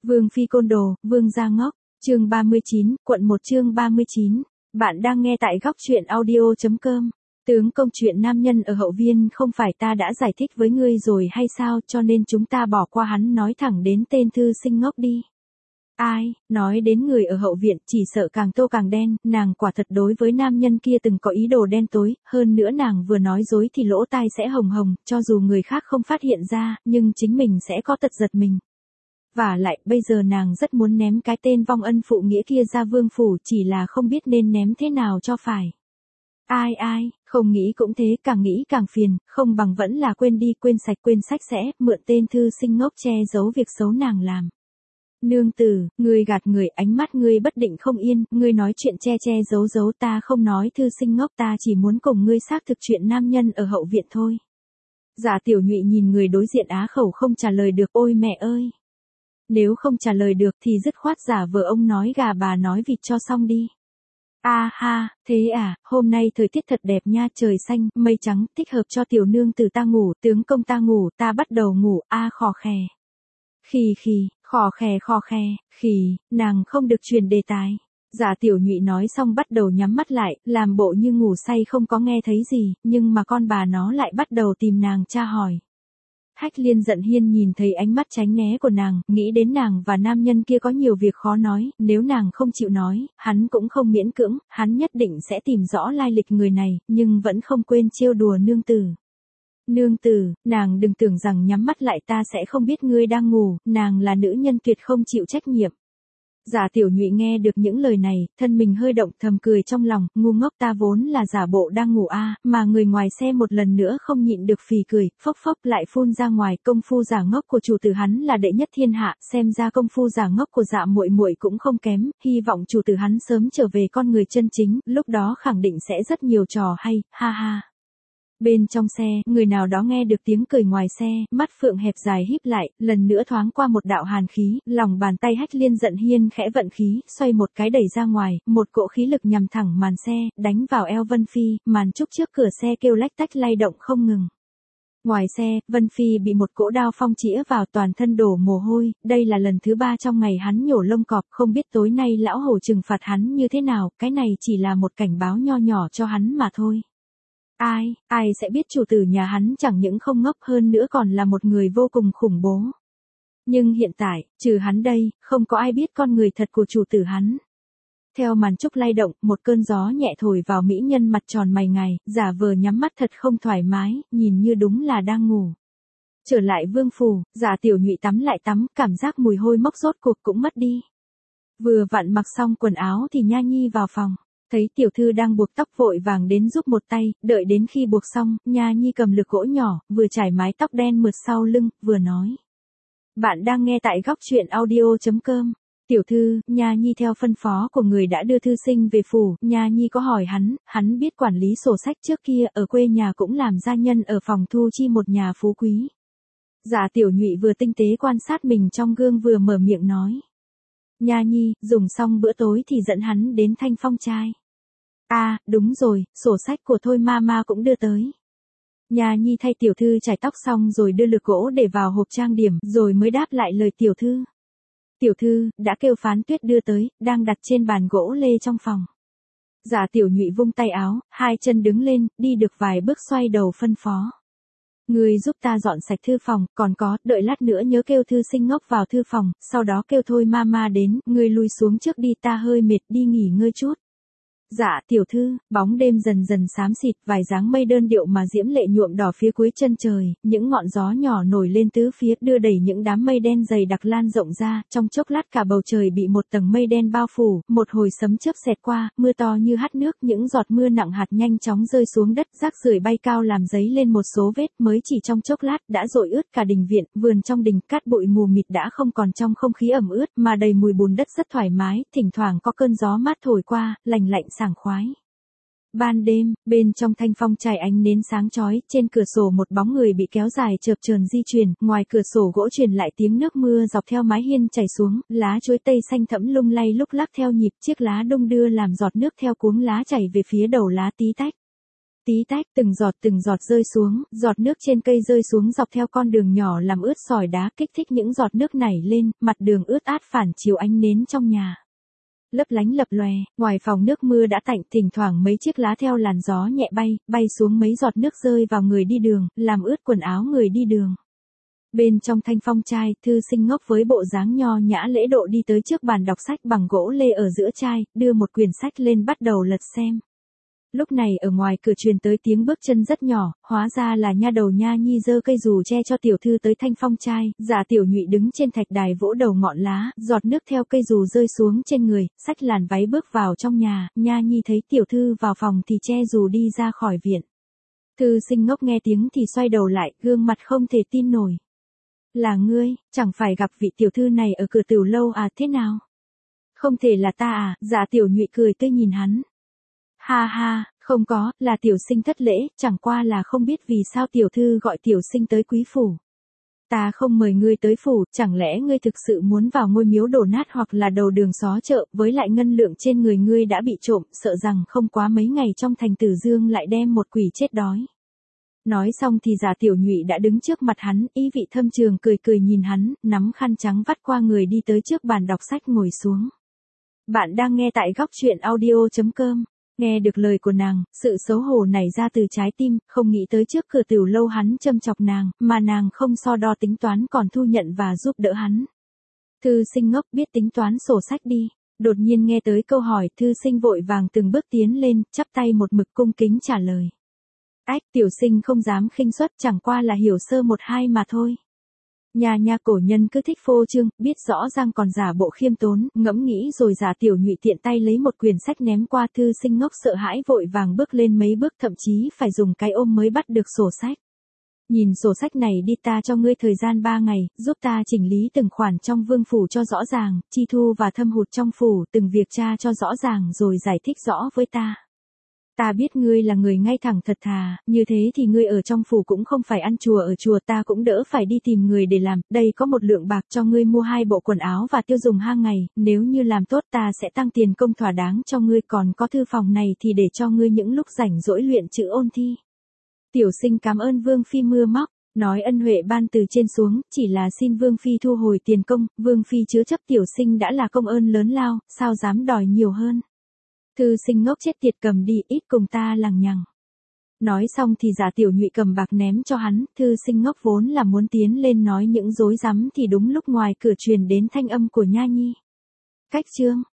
Vương phi côn đồ, vương gia ngốc, chương 39, quận 1 chương 39. Bạn đang nghe tại góc truyện audio.com. Tướng công chuyện nam nhân ở hậu viên không phải ta đã giải thích với ngươi rồi hay sao, cho nên chúng ta bỏ qua hắn, nói thẳng đến tên thư sinh ngốc đi. Ai, nói đến người ở hậu viện, chỉ sợ càng tô càng đen, nàng quả thật đối với nam nhân kia từng có ý đồ đen tối, hơn nữa nàng vừa nói dối thì lỗ tai sẽ hồng hồng, cho dù người khác không phát hiện ra, nhưng chính mình sẽ có tật giật mình. Vả lại, bây giờ nàng rất muốn ném cái tên vong ân phụ nghĩa kia ra vương phủ, chỉ là không biết nên ném thế nào cho phải. Ai, không nghĩ cũng thế, càng nghĩ càng phiền, không bằng vẫn là quên đi, quên sạch sẽ, mượn tên thư sinh ngốc che giấu việc xấu nàng làm. Nương tử, ngươi gạt người, ánh mắt ngươi bất định không yên, ngươi nói chuyện che giấu, ta không nói thư sinh ngốc, ta chỉ muốn cùng ngươi xác thực chuyện nam nhân ở hậu viện thôi. Dạ Tiểu Nhụy nhìn người đối diện á khẩu không trả lời được, ôi mẹ ơi. Nếu không trả lời được thì dứt khoát giả vờ ông nói gà bà nói vịt cho xong đi. A ha, thế à, hôm nay thời tiết thật đẹp nha, trời xanh, mây trắng, thích hợp cho tiểu nương tử ta ngủ, tướng công ta ngủ, ta bắt đầu ngủ, khò khè. Khì, khò khè, nàng không được truyền đề tài. Dạ Tiểu Nhụy nói xong bắt đầu nhắm mắt lại, làm bộ như ngủ say không có nghe thấy gì, nhưng mà con bà nó lại bắt đầu tìm nàng tra hỏi. Hách Liên giận hiên nhìn thấy ánh mắt tránh né của nàng, nghĩ đến nàng và nam nhân kia có nhiều việc khó nói, nếu nàng không chịu nói, hắn cũng không miễn cưỡng, hắn nhất định sẽ tìm rõ lai lịch người này, nhưng vẫn không quên trêu đùa nương tử. Nương tử, nàng đừng tưởng rằng nhắm mắt lại ta sẽ không biết ngươi đang ngủ, nàng là nữ nhân tuyệt không chịu trách nhiệm. Dạ Tiểu Nhụy nghe được những lời này, thân mình hơi động, thầm cười trong lòng, ngu ngốc, ta vốn là giả bộ đang ngủ mà người ngoài xe một lần nữa không nhịn được phì cười, phốc lại phun ra ngoài, công phu giả ngốc của chủ tử hắn là đệ nhất thiên hạ, xem ra công phu giả ngốc của Dạ muội muội cũng không kém, hy vọng chủ tử hắn sớm trở về con người chân chính, lúc đó khẳng định sẽ rất nhiều trò hay, ha ha. Bên trong xe, người nào đó nghe được tiếng cười ngoài xe, mắt phượng hẹp dài híp lại, lần nữa thoáng qua một đạo hàn khí, lòng bàn tay Hách Liên giận hiên khẽ vận khí, xoay một cái đẩy ra ngoài, một cỗ khí lực nhằm thẳng màn xe, đánh vào eo Vân Phi, màn trúc trước cửa xe kêu lách tách lay động không ngừng. Ngoài xe, Vân Phi bị một cỗ đao phong chĩa vào, toàn thân đổ mồ hôi, đây là lần thứ 3 trong ngày hắn nhổ lông cọp, không biết tối nay lão hổ trừng phạt hắn như thế nào, cái này chỉ là một cảnh báo nho nhỏ cho hắn mà thôi. Ai sẽ biết chủ tử nhà hắn chẳng những không ngốc hơn nữa còn là một người vô cùng khủng bố. Nhưng hiện tại, trừ hắn đây, không có ai biết con người thật của chủ tử hắn. Theo màn trúc lay động, một cơn gió nhẹ thổi vào mỹ nhân mặt tròn mày ngài, giả vờ nhắm mắt thật không thoải mái, nhìn như đúng là đang ngủ. Trở lại vương phủ, Dạ Tiểu Nhụy tắm lại tắm, cảm giác mùi hôi mốc rốt cuộc cũng mất đi. Vừa vặn mặc xong quần áo thì Nha Nhi vào phòng. Thấy tiểu thư đang buộc tóc vội vàng đến giúp một tay, đợi đến khi buộc xong, Nha Nhi cầm lược gỗ nhỏ, vừa trải mái tóc đen mượt sau lưng, vừa nói. Bạn đang nghe tại góc truyện audio.com. Tiểu thư, Nha Nhi theo phân phó của người đã đưa thư sinh về phủ, Nha Nhi có hỏi hắn biết quản lý sổ sách trước kia, ở quê nhà cũng làm gia nhân ở phòng thu chi một nhà phú quý. Dạ Tiểu Nhụy vừa tinh tế quan sát mình trong gương vừa mở miệng nói. Nha Nhi, dùng xong bữa tối thì dẫn hắn đến Thanh Phong trai. Đúng rồi, sổ sách của Thôi Mama cũng đưa tới. Nha Nhi thay tiểu thư chải tóc xong rồi đưa lược gỗ để vào hộp trang điểm, rồi mới đáp lại lời tiểu thư. Tiểu thư, đã kêu Phán Tuyết đưa tới, đang đặt trên bàn gỗ lê trong phòng. Dạ Tiểu Nhụy vung tay áo, hai chân đứng lên, đi được vài bước xoay đầu phân phó. Ngươi giúp ta dọn sạch thư phòng, còn có, đợi lát nữa nhớ kêu thư sinh ngốc vào thư phòng, sau đó kêu Thôi Mama đến, ngươi lui xuống trước đi, ta hơi mệt, đi nghỉ ngơi chút. Dạ tiểu thư, bóng đêm dần dần xám xịt, vài dáng mây đơn điệu mà diễm lệ nhuộm đỏ phía cuối chân trời, những ngọn gió nhỏ nổi lên tứ phía, đưa đẩy những đám mây đen dày đặc lan rộng ra, trong chốc lát cả bầu trời bị một tầng mây đen bao phủ, một hồi sấm chớp xẹt qua, mưa to như hắt nước, những giọt mưa nặng hạt nhanh chóng rơi xuống đất, rác rưởi bay cao làm dấy lên một số vết, mới chỉ trong chốc lát đã dội ướt cả đình viện, vườn trong đình, cát bụi mù mịt đã không còn trong không khí ẩm ướt, mà đầy mùi bùn đất rất thoải mái, thỉnh thoảng có cơn gió mát thổi qua, lành lạnh sảng khoái. Ban đêm, bên trong Thanh Phong trai ánh nến sáng chói, trên cửa sổ một bóng người bị kéo dài chợp chờn di chuyển, ngoài cửa sổ gỗ truyền lại tiếng nước mưa dọc theo mái hiên chảy xuống, lá chuối tây xanh thẫm lung lay lúc lắc theo nhịp, chiếc lá đung đưa làm giọt nước theo cuống lá chảy về phía đầu lá tí tách. tách, từng giọt rơi xuống, giọt nước trên cây rơi xuống dọc theo con đường nhỏ làm ướt sỏi đá, kích thích những giọt nước nảy lên, mặt đường ướt át phản chiếu ánh nến trong nhà. Lấp lánh lập lòe, ngoài phòng nước mưa đã tạnh, thỉnh thoảng mấy chiếc lá theo làn gió nhẹ bay xuống mấy giọt nước rơi vào người đi đường, làm ướt quần áo người đi đường. Bên trong thanh phong trai, thư sinh ngốc với bộ dáng nho nhã lễ độ đi tới trước bàn đọc sách bằng gỗ lê ở giữa trai, đưa một quyển sách lên bắt đầu lật xem. Lúc này ở ngoài cửa truyền tới tiếng bước chân rất nhỏ, hóa ra là nha đầu Nha Nhi giơ cây dù che cho tiểu thư tới thanh phong trai, Dạ Tiểu Nhụy đứng trên thạch đài vỗ đầu ngọn lá, giọt nước theo cây dù rơi xuống trên người, xách làn váy bước vào trong nhà, Nha Nhi thấy tiểu thư vào phòng thì che dù đi ra khỏi viện. Thư sinh ngốc nghe tiếng thì xoay đầu lại, gương mặt không thể tin nổi. Là ngươi, chẳng phải gặp vị tiểu thư này ở cửa tiểu lâu à, thế nào? Không thể là ta à, Dạ Tiểu Nhụy cười tươi nhìn hắn. Ha ha, không có, là tiểu sinh thất lễ, chẳng qua là không biết vì sao tiểu thư gọi tiểu sinh tới quý phủ. Ta không mời ngươi tới phủ, chẳng lẽ ngươi thực sự muốn vào ngôi miếu đổ nát hoặc là đầu đường xó chợ, với lại ngân lượng trên người ngươi đã bị trộm, sợ rằng không quá mấy ngày trong thành Tử Dương lại đem một quỷ chết đói. Nói xong thì Dạ Tiểu Nhụy đã đứng trước mặt hắn, ý vị thâm trường cười cười nhìn hắn, nắm khăn trắng vắt qua người đi tới trước bàn đọc sách ngồi xuống. Bạn đang nghe tại góc truyện audio.com. Nghe được lời của nàng, sự xấu hổ nảy ra từ trái tim, không nghĩ tới trước cửa tiểu lâu hắn châm chọc nàng, mà nàng không so đo tính toán còn thu nhận và giúp đỡ hắn. Thư sinh ngốc biết tính toán sổ sách đi. Đột nhiên nghe tới câu hỏi, thư sinh vội vàng từng bước tiến lên, chắp tay một mực cung kính trả lời. Ách, tiểu sinh không dám khinh suất, chẳng qua là hiểu sơ một hai mà thôi. Nhà cổ nhân cứ thích phô trương, biết rõ ràng còn giả bộ khiêm tốn, ngẫm nghĩ rồi Dạ Tiểu Nhụy tiện tay lấy một quyển sách ném qua, thư sinh ngốc sợ hãi vội vàng bước lên mấy bước, thậm chí phải dùng cái ôm mới bắt được sổ sách. Nhìn sổ sách này đi, ta cho ngươi thời gian 3 ngày, giúp ta chỉnh lý từng khoản trong vương phủ cho rõ ràng, chi thu và thâm hụt trong phủ, từng việc tra cho rõ ràng rồi giải thích rõ với ta. Ta biết ngươi là người ngay thẳng thật thà, như thế thì ngươi ở trong phủ cũng không phải ăn chùa ở chùa, ta cũng đỡ phải đi tìm người để làm, đây có một lượng bạc cho ngươi mua 2 bộ quần áo và tiêu dùng hàng ngày, nếu như làm tốt ta sẽ tăng tiền công thỏa đáng cho ngươi, còn có thư phòng này thì để cho ngươi những lúc rảnh rỗi luyện chữ ôn thi. Tiểu sinh cảm ơn Vương Phi mưa móc, nói ân huệ ban từ trên xuống, chỉ là xin Vương Phi thu hồi tiền công, Vương Phi chứa chấp tiểu sinh đã là công ơn lớn lao, sao dám đòi nhiều hơn. Thư sinh ngốc chết tiệt, cầm đi, ít cùng ta lằng nhằng. Nói xong thì Dạ Tiểu Nhụy cầm bạc ném cho hắn, thư sinh ngốc vốn là muốn tiến lên nói những dối rắm thì đúng lúc ngoài cửa truyền đến thanh âm của Nha Nhi. Cách chương